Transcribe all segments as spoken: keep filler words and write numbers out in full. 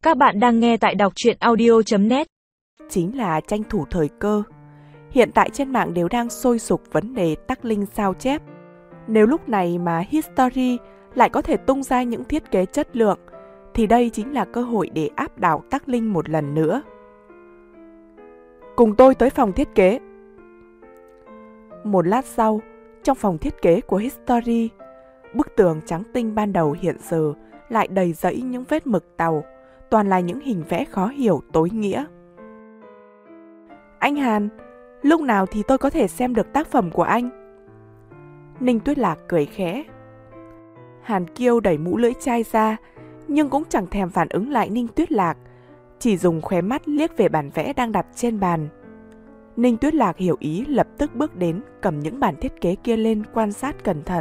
Các bạn đang nghe tại đọc truyện audio chấm net. Chính là tranh thủ thời cơ. Hiện tại trên mạng đều đang sôi sục vấn đề tắc link sao chép. Nếu lúc này mà History lại có thể tung ra những thiết kế chất lượng, thì đây chính là cơ hội để áp đảo tắc link một lần nữa. Cùng tôi tới phòng thiết kế. Một lát sau, trong phòng thiết kế của History, bức tường trắng tinh ban đầu hiện giờ lại đầy rẫy những vết mực tàu, toàn là những hình vẽ khó hiểu tối nghĩa. Anh Hàn, lúc nào thì tôi có thể xem được tác phẩm của anh? Ninh Tuyết Lạc cười khẽ. Hàn Kiêu đẩy mũ lưỡi chai ra, nhưng cũng chẳng thèm phản ứng lại Ninh Tuyết Lạc, chỉ dùng khóe mắt liếc về bản vẽ đang đặt trên bàn. Ninh Tuyết Lạc hiểu ý, lập tức bước đến, cầm những bản thiết kế kia lên quan sát cẩn thận.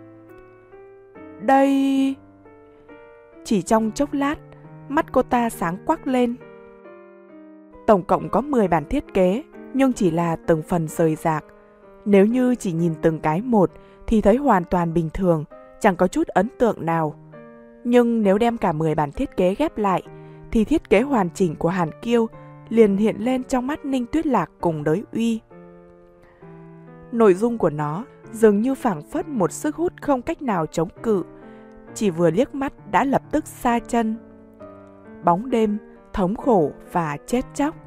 Đây... Chỉ trong chốc lát, mắt cô ta sáng quắc lên. Tổng cộng có mười bản thiết kế, nhưng chỉ là từng phần rời rạc. Nếu như chỉ nhìn từng cái một thì thấy hoàn toàn bình thường, chẳng có chút ấn tượng nào. Nhưng nếu đem cả mười bản thiết kế ghép lại, thì thiết kế hoàn chỉnh của Hàn Kiêu liền hiện lên trong mắt Ninh Tuyết Lạc cùng đới uy. Nội dung của nó dường như phảng phất một sức hút không cách nào chống cự, chỉ vừa liếc mắt đã lập tức sa chân. Bóng đêm, thống khổ và chết chóc.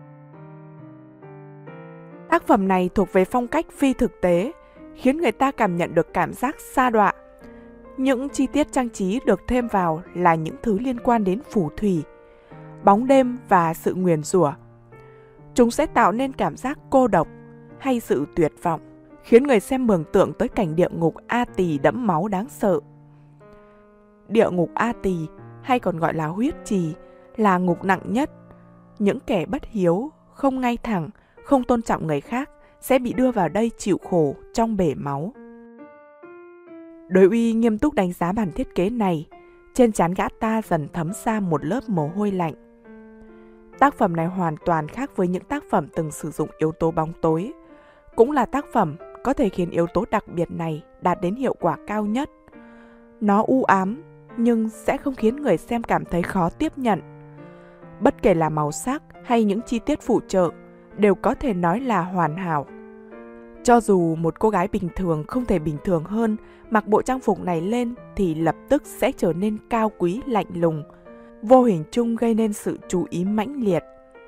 Tác phẩm này thuộc về phong cách phi thực tế, khiến người ta cảm nhận được cảm giác sa đọa. Những chi tiết trang trí được thêm vào là những thứ liên quan đến phù thủy, bóng đêm và sự nguyền rủa. Chúng sẽ tạo nên cảm giác cô độc hay sự tuyệt vọng, khiến người xem mường tượng tới cảnh địa ngục A Tỳ đẫm máu đáng sợ. Địa ngục A Tỳ, hay còn gọi là huyết trì, là ngục nặng nhất. Những kẻ bất hiếu, không ngay thẳng, không tôn trọng người khác sẽ bị đưa vào đây chịu khổ trong bể máu. Đối uy nghiêm túc đánh giá bản thiết kế này, trên trán gã ta dần thấm ra một lớp mồ hôi lạnh. Tác phẩm này hoàn toàn khác với những tác phẩm từng sử dụng yếu tố bóng tối, cũng là tác phẩm có thể khiến yếu tố đặc biệt này đạt đến hiệu quả cao nhất. Nó u ám, nhưng sẽ không khiến người xem cảm thấy khó tiếp nhận. Bất kể là màu sắc hay những chi tiết phụ trợ, đều có thể nói là hoàn hảo. Cho dù một cô gái bình thường không thể bình thường hơn, mặc bộ trang phục này lên thì lập tức sẽ trở nên cao quý lạnh lùng, vô hình chung gây nên sự chú ý mãnh liệt.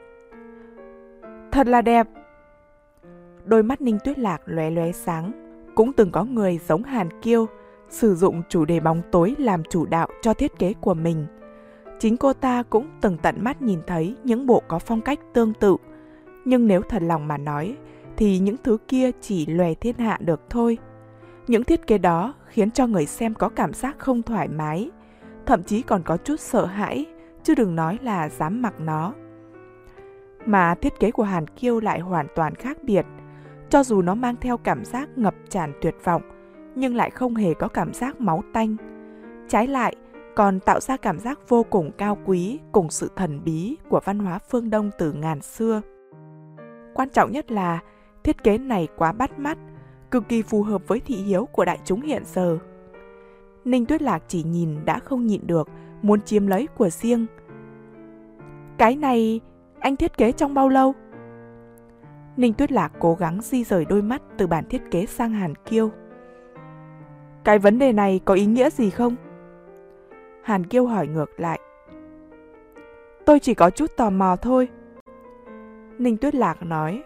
Thật là đẹp! Đôi mắt Ninh Tuyết Lạc lóe lóe sáng. Cũng từng có người giống Hàn Kiêu, sử dụng chủ đề bóng tối làm chủ đạo cho thiết kế của mình. Chính cô ta cũng từng tận mắt nhìn thấy những bộ có phong cách tương tự. Nhưng nếu thật lòng mà nói, thì những thứ kia chỉ lòe thiên hạ được thôi. Những thiết kế đó khiến cho người xem có cảm giác không thoải mái, thậm chí còn có chút sợ hãi, chứ đừng nói là dám mặc nó. Mà thiết kế của Hàn Kiêu lại hoàn toàn khác biệt. Cho dù nó mang theo cảm giác ngập tràn tuyệt vọng, nhưng lại không hề có cảm giác máu tanh. Trái lại, còn tạo ra cảm giác vô cùng cao quý cùng sự thần bí của văn hóa phương Đông từ ngàn xưa. Quan trọng nhất là thiết kế này quá bắt mắt, cực kỳ phù hợp với thị hiếu của đại chúng hiện giờ. Ninh Tuyết Lạc chỉ nhìn đã không nhịn được, muốn chiếm lấy của riêng. Cái này anh thiết kế trong bao lâu? Ninh Tuyết Lạc cố gắng di rời đôi mắt từ bản thiết kế sang Hàn Kiêu. Cái vấn đề này có ý nghĩa gì không? Hàn Kiêu hỏi ngược lại. Tôi chỉ có chút tò mò thôi. Ninh Tuyết Lạc nói.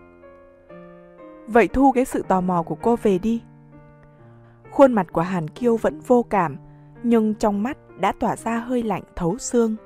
Vậy thu cái sự tò mò của cô về đi. Khuôn mặt của Hàn Kiêu vẫn vô cảm, nhưng trong mắt đã tỏa ra hơi lạnh thấu xương.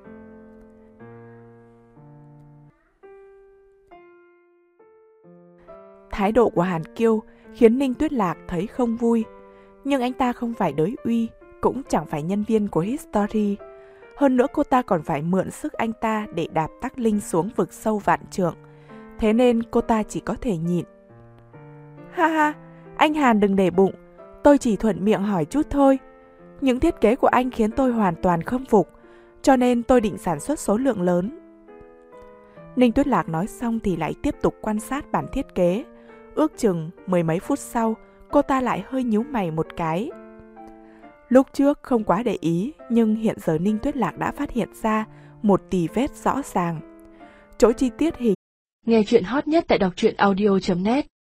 Thái độ của Hàn Kiêu khiến Ninh Tuyết Lạc thấy không vui, nhưng anh ta không phải đới uy, cũng chẳng phải nhân viên của History. Hơn nữa cô ta còn phải mượn sức anh ta để đạp tắc linh xuống vực sâu vạn trượng, thế nên cô ta chỉ có thể nhịn. Ha ha, anh Hàn đừng để bụng, tôi chỉ thuận miệng hỏi chút thôi. Những thiết kế của anh khiến tôi hoàn toàn khâm phục, cho nên tôi định sản xuất số lượng lớn. Ninh Tuyết Lạc nói xong thì lại tiếp tục quan sát bản thiết kế. Ước chừng mười mấy phút sau, cô ta lại hơi nhíu mày một cái. Lúc trước không quá để ý, nhưng hiện giờ Ninh Tuyết Lạc đã phát hiện ra một tì vết rõ ràng. Chỗ chi tiết hình. Nghe chuyện hot nhất tại đọc truyện audio chấm net